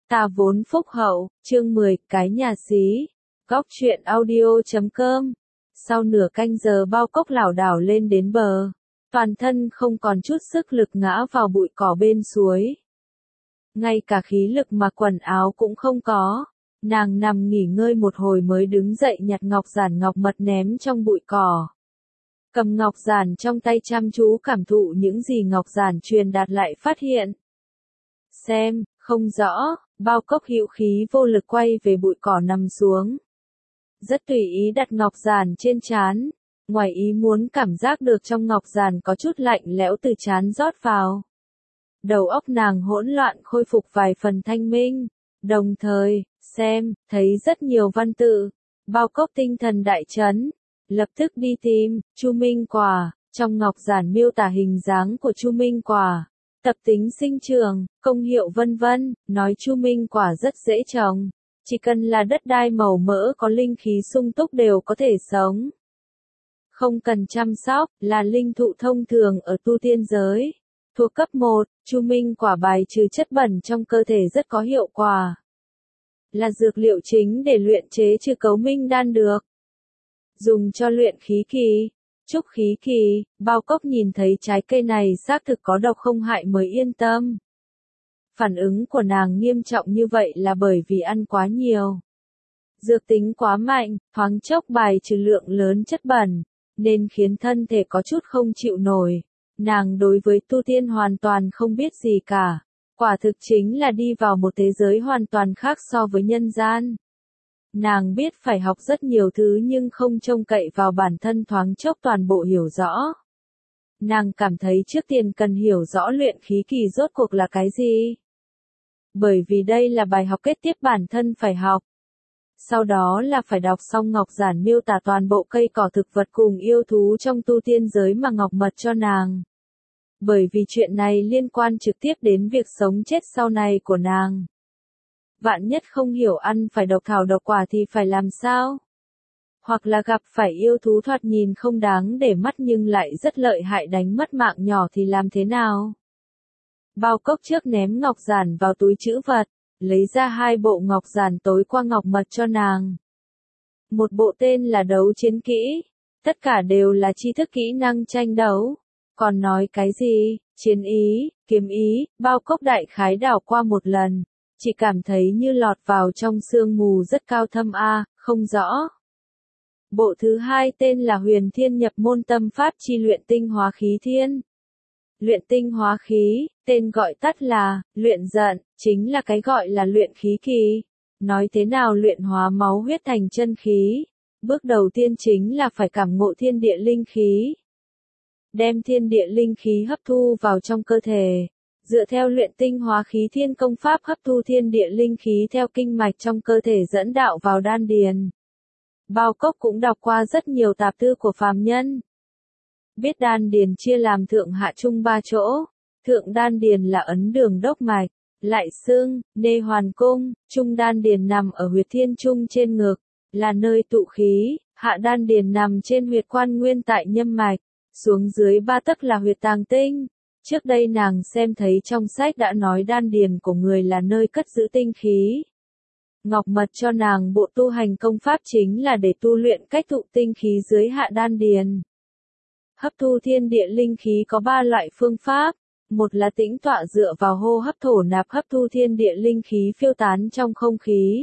Ta vốn phúc hậu, chương 10, cái nhà xí. Góc truyện audio.com. Sau nửa canh giờ Bao Cốc lảo đảo lên đến bờ. Toàn thân không còn chút sức lực ngã vào bụi cỏ bên suối. Ngay cả khí lực mặc quần áo cũng không có. Nàng nằm nghỉ ngơi một hồi mới đứng dậy nhặt ngọc giản ngọc mật ném trong bụi cỏ. Cầm ngọc giản trong tay chăm chú cảm thụ những gì ngọc giản truyền đạt lại phát hiện. Xem, không rõ, Bao Cốc hữu khí vô lực quay về bụi cỏ nằm xuống. Rất tùy ý đặt ngọc giản trên trán, ngoài ý muốn cảm giác được trong ngọc giản có chút lạnh lẽo từ trán rót vào. Đầu óc nàng hỗn loạn khôi phục vài phần thanh minh, đồng thời, xem, thấy rất nhiều văn tự. Bao Cốc tinh thần đại chấn, lập tức đi tìm, Chu Minh Quả, trong ngọc giản miêu tả hình dáng của Chu Minh Quả. Tập tính sinh trưởng, công hiệu vân vân, nói Chu Minh Quả rất dễ trồng. Chỉ cần là đất đai màu mỡ có linh khí sung túc đều có thể sống. Không cần chăm sóc, là linh thụ thông thường ở tu tiên giới. Thuộc cấp 1, Chu Minh Quả bài trừ chất bẩn trong cơ thể rất có hiệu quả. Là dược liệu chính để luyện chế trừ cấu minh đan được. Dùng cho luyện khí kỳ. Trúc khí kỳ, Bao Cốc nhìn thấy trái cây này xác thực có độc không hại mới yên tâm. Phản ứng của nàng nghiêm trọng như vậy là bởi vì ăn quá nhiều. Dược tính quá mạnh, thoáng chốc bài trừ lượng lớn chất bẩn, nên khiến thân thể có chút không chịu nổi. Nàng đối với tu tiên hoàn toàn không biết gì cả. Quả thực chính là đi vào một thế giới hoàn toàn khác so với nhân gian. Nàng biết phải học rất nhiều thứ nhưng không trông cậy vào bản thân thoáng chốc toàn bộ hiểu rõ. Nàng cảm thấy trước tiên cần hiểu rõ luyện khí kỳ rốt cuộc là cái gì. Bởi vì đây là bài học kế tiếp bản thân phải học. Sau đó là phải đọc xong ngọc giản miêu tả toàn bộ cây cỏ thực vật cùng yêu thú trong tu tiên giới mà ngọc mật cho nàng. Bởi vì chuyện này liên quan trực tiếp đến việc sống chết sau này của nàng. Vạn nhất không hiểu ăn phải độc thảo độc quả thì phải làm sao? Hoặc là gặp phải yêu thú thoạt nhìn không đáng để mắt nhưng lại rất lợi hại đánh mất mạng nhỏ thì làm thế nào? Bao Cốc trước ném ngọc giản vào túi trữ vật, lấy ra 2 bộ ngọc giản tối qua ngọc mật cho nàng. Một bộ tên là đấu chiến kỹ, tất cả đều là tri thức kỹ năng tranh đấu. Còn nói cái gì, chiến ý, kiếm ý, Bao Cốc đại khái đảo qua một lần. Chỉ cảm thấy như lọt vào trong sương mù rất cao thâm không rõ. Bộ thứ 2 tên là Huyền Thiên Nhập Môn Tâm Pháp Chi Luyện Tinh Hóa Khí Thiên. Luyện tinh hóa khí, tên gọi tắt là, luyện giận, chính là cái gọi là luyện khí kỳ. Nói thế nào luyện hóa máu huyết thành chân khí. Bước đầu tiên chính là phải cảm ngộ thiên địa linh khí. Đem thiên địa linh khí hấp thu vào trong cơ thể. Dựa theo luyện tinh hóa khí thiên công pháp hấp thu thiên địa linh khí theo kinh mạch trong cơ thể dẫn đạo vào đan điền. Bao Cốc cũng đọc qua rất nhiều tạp thư của phàm nhân. Biết đan điền chia làm thượng hạ trung 3 chỗ. Thượng đan điền là ấn đường đốc mạch, lại xương, nê hoàn cung, trung đan điền nằm ở huyệt thiên trung trên ngực, là nơi tụ khí, hạ đan điền nằm trên huyệt quan nguyên tại nhâm mạch, xuống dưới 3 tấc là huyệt tàng tinh. Trước đây nàng xem thấy trong sách đã nói đan điền của người là nơi cất giữ tinh khí. Ngọc mật cho nàng bộ tu hành công pháp chính là để tu luyện cách tụ tinh khí dưới hạ đan điền. Hấp thu thiên địa linh khí có 3 loại phương pháp. Một là tĩnh tọa dựa vào hô hấp thổ nạp hấp thu thiên địa linh khí phiêu tán trong không khí.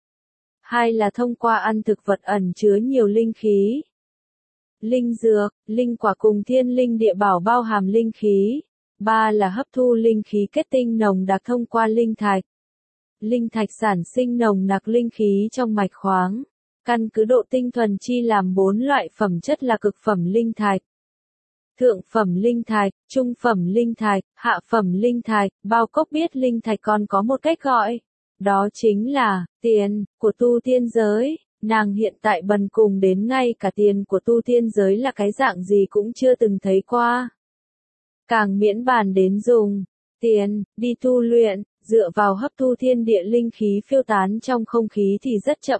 2 là thông qua ăn thực vật ẩn chứa nhiều linh khí. Linh dược, linh quả cùng thiên linh địa bảo bao hàm linh khí. 3 là hấp thu linh khí kết tinh nồng đặc thông qua linh thạch. Linh thạch sản sinh nồng nặc linh khí trong mạch khoáng. Căn cứ độ tinh thuần chi làm 4 loại phẩm chất là cực phẩm linh thạch, thượng phẩm linh thạch, trung phẩm linh thạch, hạ phẩm linh thạch. Bao Cốc biết linh thạch còn có một cách gọi. Đó chính là, tiền, của tu tiên giới. Nàng hiện tại bần cùng đến ngay cả tiền của tu tiên giới là cái dạng gì cũng chưa từng thấy qua. Càng miễn bàn đến dùng tiền, đi tu luyện, dựa vào hấp thu thiên địa linh khí phiêu tán trong không khí thì rất chậm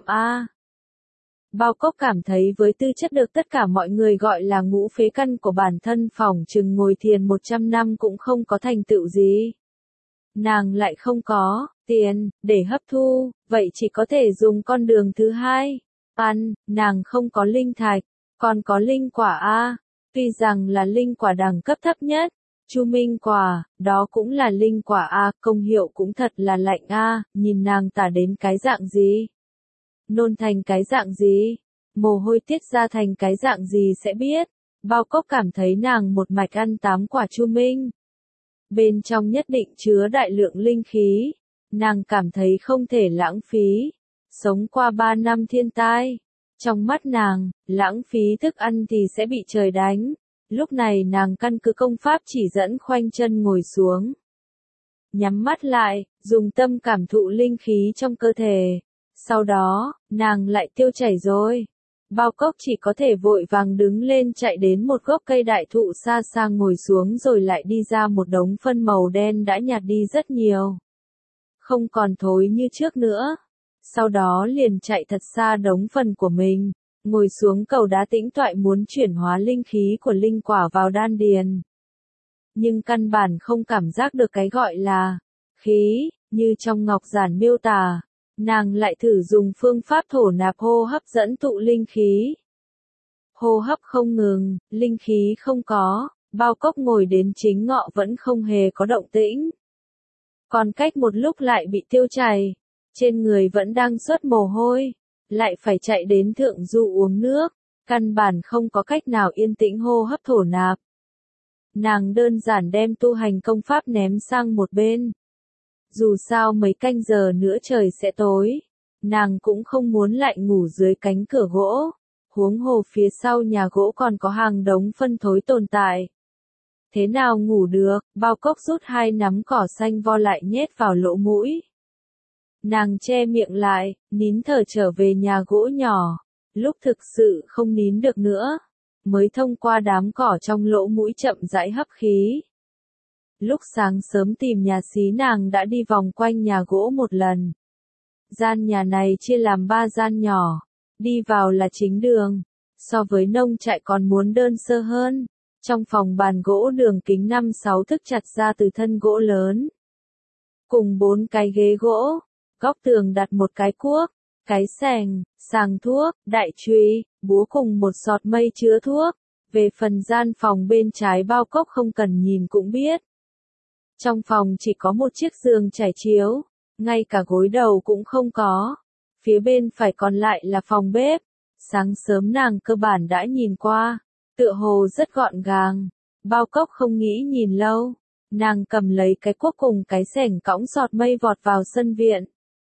Bao Cốc cảm thấy với tư chất được tất cả mọi người gọi là ngũ phế căn của bản thân phỏng chừng ngồi thiền 100 năm cũng không có thành tựu gì. nàng lại không có tiền để hấp thu, vậy chỉ có thể dùng con đường thứ hai. Nàng không có linh thạch, còn có linh quả A, tuy rằng là linh quả đẳng cấp thấp nhất. Chu Minh quả, đó cũng là linh quả A, công hiệu cũng thật là lạnh A, nhìn nàng tả đến cái dạng gì? Nôn thành cái dạng gì? Mồ hôi tiết ra thành cái dạng gì sẽ biết? Bao Cốc cảm thấy nàng một mạch ăn 8 quả Chu Minh. Bên trong nhất định chứa đại lượng linh khí, nàng cảm thấy không thể lãng phí. Sống qua 3 năm thiên tai, trong mắt nàng, lãng phí thức ăn thì sẽ bị trời đánh. Lúc này nàng căn cứ công pháp chỉ dẫn khoanh chân ngồi xuống. Nhắm mắt lại, dùng tâm cảm thụ linh khí trong cơ thể. Sau đó, nàng lại tiêu chảy rồi. Bao Cốc chỉ có thể vội vàng đứng lên chạy đến một gốc cây đại thụ xa xa ngồi xuống rồi lại đi ra một đống phân màu đen đã nhạt đi rất nhiều. Không còn thối như trước nữa. Sau đó liền chạy thật xa đống phân của mình, ngồi xuống cầu đá tĩnh toại muốn chuyển hóa linh khí của linh quả vào đan điền. Nhưng căn bản không cảm giác được cái gọi là khí, như trong ngọc giản miêu tả. Nàng lại thử dùng phương pháp thổ nạp hô hấp dẫn tụ linh khí. Hô hấp không ngừng, linh khí không có, Bao Cốc ngồi đến chính ngọ vẫn không hề có động tĩnh. Còn cách một lúc lại bị tiêu chảy, trên người vẫn đang xuất mồ hôi, lại phải chạy đến thượng du uống nước, căn bản không có cách nào yên tĩnh hô hấp thổ nạp. Nàng đơn giản đem tu hành công pháp ném sang một bên. Dù sao mấy canh giờ nữa trời sẽ tối, nàng cũng không muốn lại ngủ dưới cánh cửa gỗ, huống hồ phía sau nhà gỗ còn có hàng đống phân thối tồn tại. Thế nào ngủ được? Bao Cốc rút 2 nắm cỏ xanh vo lại nhét vào lỗ mũi. Nàng che miệng lại, nín thở trở về nhà gỗ nhỏ, lúc thực sự không nín được nữa, mới thông qua đám cỏ trong lỗ mũi chậm rãi hấp khí. Lúc sáng sớm tìm nhà xí nàng đã đi vòng quanh nhà gỗ một lần. Gian nhà này chia làm 3 gian nhỏ, đi vào là chính đường, so với nông trại còn muốn đơn sơ hơn. Trong phòng bàn gỗ đường kính 5-6 thước chặt ra từ thân gỗ lớn, cùng 4 cái ghế gỗ, góc tường đặt một cái cuốc, cái xẻng, sàng thuốc, đại chùy, búa cùng một sọt mây chứa thuốc. Về phần gian phòng bên trái Bao Cốc không cần nhìn cũng biết. Trong phòng chỉ có một chiếc giường trải chiếu, ngay cả gối đầu cũng không có. Phía bên phải còn lại là phòng bếp. Sáng sớm nàng cơ bản đã nhìn qua, tựa hồ rất gọn gàng. Bao Cốc không nghĩ nhìn lâu, nàng cầm lấy cái cuốc cùng cái xẻng cõng sọt mây vọt vào sân viện.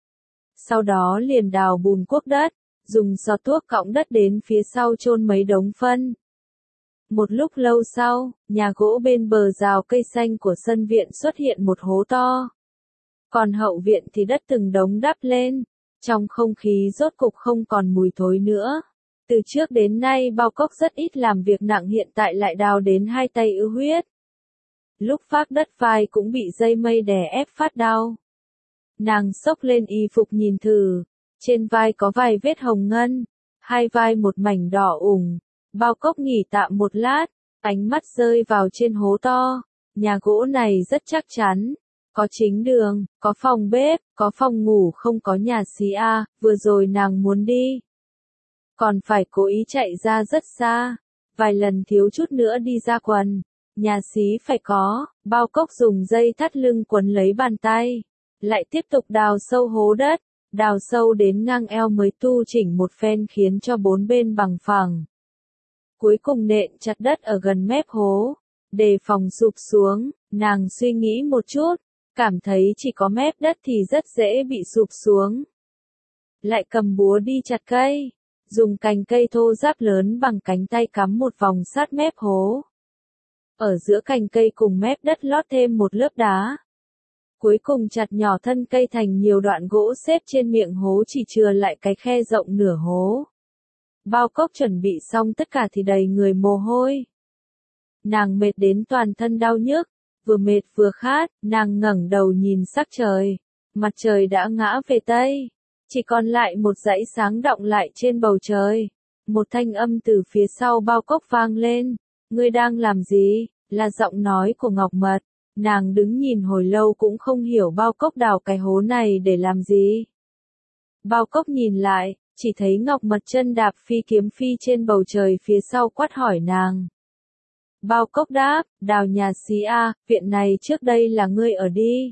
Sau đó liền đào bùn cuốc đất, dùng sọt thuốc cõng đất đến phía sau chôn mấy đống phân. Một lúc lâu sau, nhà gỗ bên bờ rào cây xanh của sân viện xuất hiện một hố to. Còn hậu viện thì đất từng đống đắp lên, trong không khí rốt cục không còn mùi thối nữa. Từ trước đến nay Bao Cốc rất ít làm việc nặng hiện tại lại đào đến 2 tay ứ huyết. Lúc phác đất vai cũng bị dây mây đè ép phát đau. Nàng xốc lên y phục nhìn thử, trên vai có vài vết hồng ngân, hai vai một mảnh đỏ ửng. Bao Cốc nghỉ tạm một lát, ánh mắt rơi vào trên hố to. Nhà gỗ này rất chắc chắn, có chính đường, có phòng bếp, có phòng ngủ không có nhà xí A, vừa rồi nàng muốn đi. Còn phải cố ý chạy ra rất xa, vài lần thiếu chút nữa đi ra quần. Nhà xí phải có. Bao Cốc dùng dây thắt lưng quấn lấy bàn tay, lại tiếp tục đào sâu hố đất, đào sâu đến ngang eo mới tu chỉnh một phen khiến cho 4 bên bằng phẳng. Cuối cùng nện chặt đất ở gần mép hố, đề phòng sụp xuống. Nàng suy nghĩ một chút, cảm thấy chỉ có mép đất thì rất dễ bị sụp xuống. Lại cầm búa đi chặt cây, dùng cành cây thô ráp lớn bằng cánh tay cắm một vòng sát mép hố. Ở giữa cành cây cùng mép đất lót thêm một lớp đá. Cuối cùng chặt nhỏ thân cây thành nhiều đoạn gỗ xếp trên miệng hố chỉ chừa lại cái khe rộng nửa hố. Bao Cốc chuẩn bị xong tất cả thì đầy người mồ hôi. Nàng mệt đến toàn thân đau nhức, vừa mệt vừa khát, nàng ngẩng đầu nhìn sắc trời. Mặt trời đã ngã về Tây, chỉ còn lại một dãy sáng đọng lại trên bầu trời. Một thanh âm từ phía sau Bao Cốc vang lên, ngươi đang làm gì? Là giọng nói của Ngọc Mật. Nàng đứng nhìn hồi lâu cũng không hiểu Bao Cốc đào cái hố này để làm gì. Bao Cốc nhìn lại, chỉ thấy Ngọc Mật chân đạp phi kiếm phi trên bầu trời phía sau quát hỏi nàng. Bao Cốc đáp, đào nhà xí a, viện này trước đây là ngươi ở đi.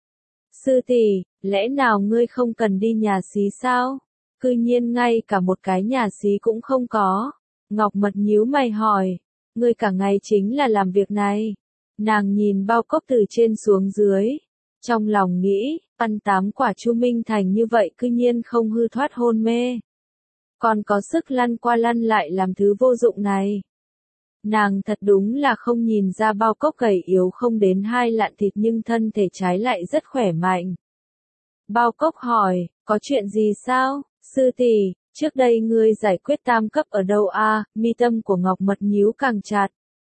Sư tỷ, lẽ nào ngươi không cần đi nhà xí sao? Cư nhiên ngay cả một cái nhà xí cũng không có. Ngọc Mật nhíu mày hỏi, ngươi cả ngày chính là làm việc này. Nàng nhìn Bao Cốc từ trên xuống dưới. Trong lòng nghĩ, ăn 8 quả Chu Minh Thành như vậy cư nhiên không hư thoát hôn mê. Còn có sức lăn qua lăn lại làm thứ vô dụng này. Nàng thật đúng là không nhìn ra Bao Cốc gầy yếu không đến 2 lạng thịt nhưng thân thể trái lại rất khỏe mạnh. Bao Cốc hỏi, có chuyện gì sao, sư tỷ, trước đây ngươi giải quyết tam cấp ở đâu a? Mi tâm của Ngọc Mật nhíu càng chặt.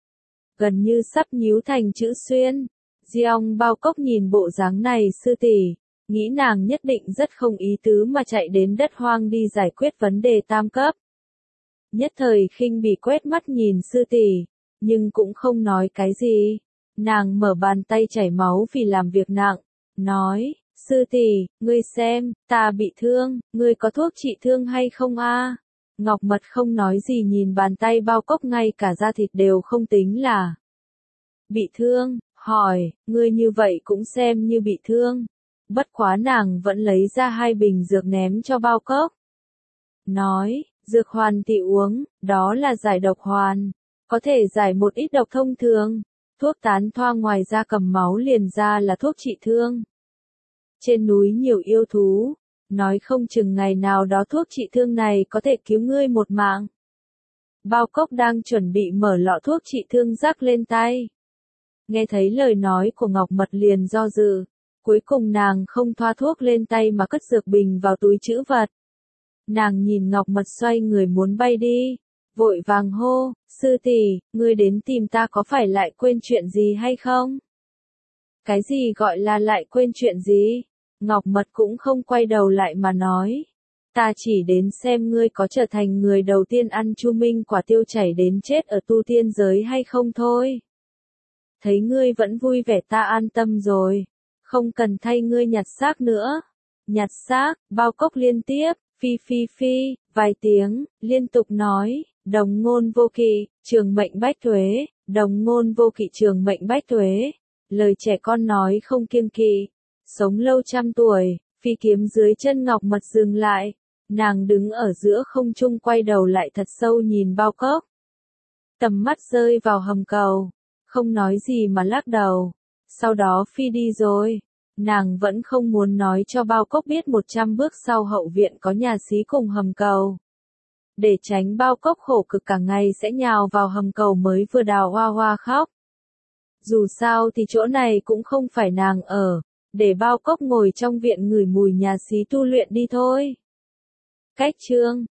Gần như sắp nhíu thành chữ xuyên. Giong Bao Cốc nhìn bộ dáng này sư tỷ, nghĩ nàng nhất định rất không ý tứ mà chạy đến đất hoang đi giải quyết vấn đề tam cấp. Nhất thời khinh bỉ quét mắt nhìn sư tỷ, nhưng cũng không nói cái gì. Nàng mở bàn tay chảy máu vì làm việc nặng, nói, sư tỷ, ngươi xem, ta bị thương, ngươi có thuốc trị thương hay không a? Ngọc Mật không nói gì nhìn bàn tay Bao Cốc ngay cả da thịt đều không tính là bị thương, hỏi, ngươi như vậy cũng xem như bị thương. Bất quá nàng vẫn lấy ra 2 bình dược ném cho Bao Cốc. Nói, dược hoàn tỷ uống, đó là giải độc hoàn, có thể giải một ít độc thông thường. Thuốc tán thoa ngoài ra cầm máu liền ra là thuốc trị thương. Trên núi nhiều yêu thú, nói không chừng ngày nào đó thuốc trị thương này có thể cứu ngươi một mạng. Bao Cốc đang chuẩn bị mở lọ thuốc trị thương rắc lên tay. Nghe thấy lời nói của Ngọc Mật liền do dự, cuối cùng nàng không thoa thuốc lên tay mà cất dược bình vào túi trữ vật. Nàng nhìn Ngọc Mật xoay người muốn bay đi, vội vàng hô, sư tỷ, ngươi đến tìm ta có phải lại quên chuyện gì hay không? Cái gì gọi là lại quên chuyện gì? Ngọc Mật cũng không quay đầu lại mà nói, ta chỉ đến xem ngươi có trở thành người đầu tiên ăn Chu Minh quả tiêu chảy đến chết ở tu tiên giới hay không thôi. Thấy ngươi vẫn vui vẻ ta an tâm rồi, không cần thay ngươi nhặt xác nữa. Nhặt xác, Bao Cốc liên tiếp, phi phi phi, vài tiếng, liên tục nói, đồng ngôn vô kỵ, trường mệnh bách tuế, đồng ngôn vô kỵ trường mệnh bách tuế. Lời trẻ con nói không kiêng kỵ, sống lâu 100 tuổi, phi kiếm dưới chân Ngọc Mật dừng lại. Nàng đứng ở giữa không trung quay đầu lại thật sâu nhìn Bao Cốc. Tầm mắt rơi vào hầm cầu, không nói gì mà lắc đầu, sau đó phi đi rồi. Nàng vẫn không muốn nói cho Bao Cốc biết 100 bước sau hậu viện có nhà xí cùng hầm cầu. Để tránh Bao Cốc khổ cực cả ngày sẽ nhào vào hầm cầu mới vừa đào hoa hoa khóc. Dù sao thì chỗ này cũng không phải nàng ở, để Bao Cốc ngồi trong viện ngửi mùi nhà xí tu luyện đi thôi. Cách chương